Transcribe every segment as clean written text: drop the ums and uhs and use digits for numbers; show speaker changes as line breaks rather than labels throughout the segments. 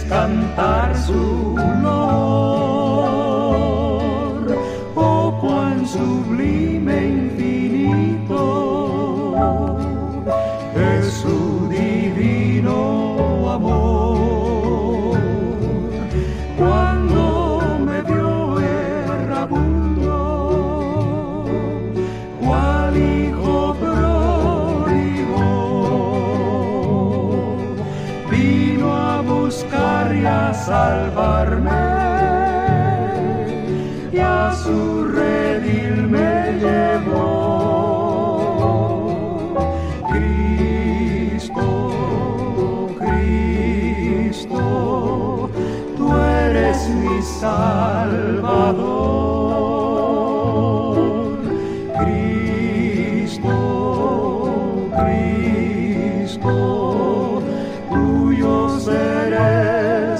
cantar su olor. Oh, cuán sublime infinito es su divino amor. Cuando me vio errabundo, cual hijo pródigo, vino a buscar y a salvarme, y a su redil me llevó. Cristo, Cristo, tú eres mi Salvador. Cristo, Cristo, tuyo seré,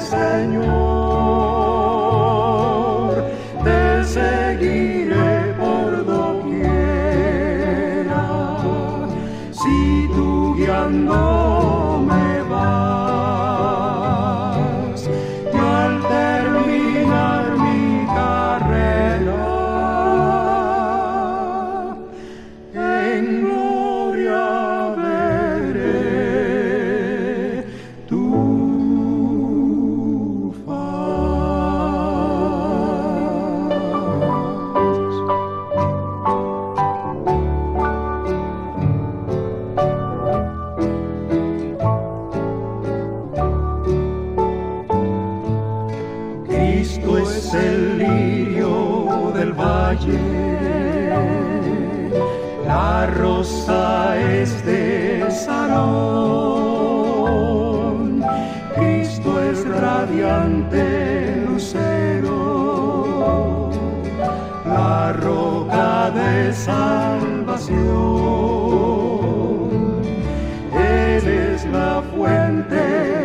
Señor. Te seguiré por doquiera, si tú guiándome vas, y al terminar mi carrera, en gloria veré tu faz. Cristo es el lirio del valle, la rosa es de Sarón. Cristo es radiante lucero, la roca de salvación. Él es la fuente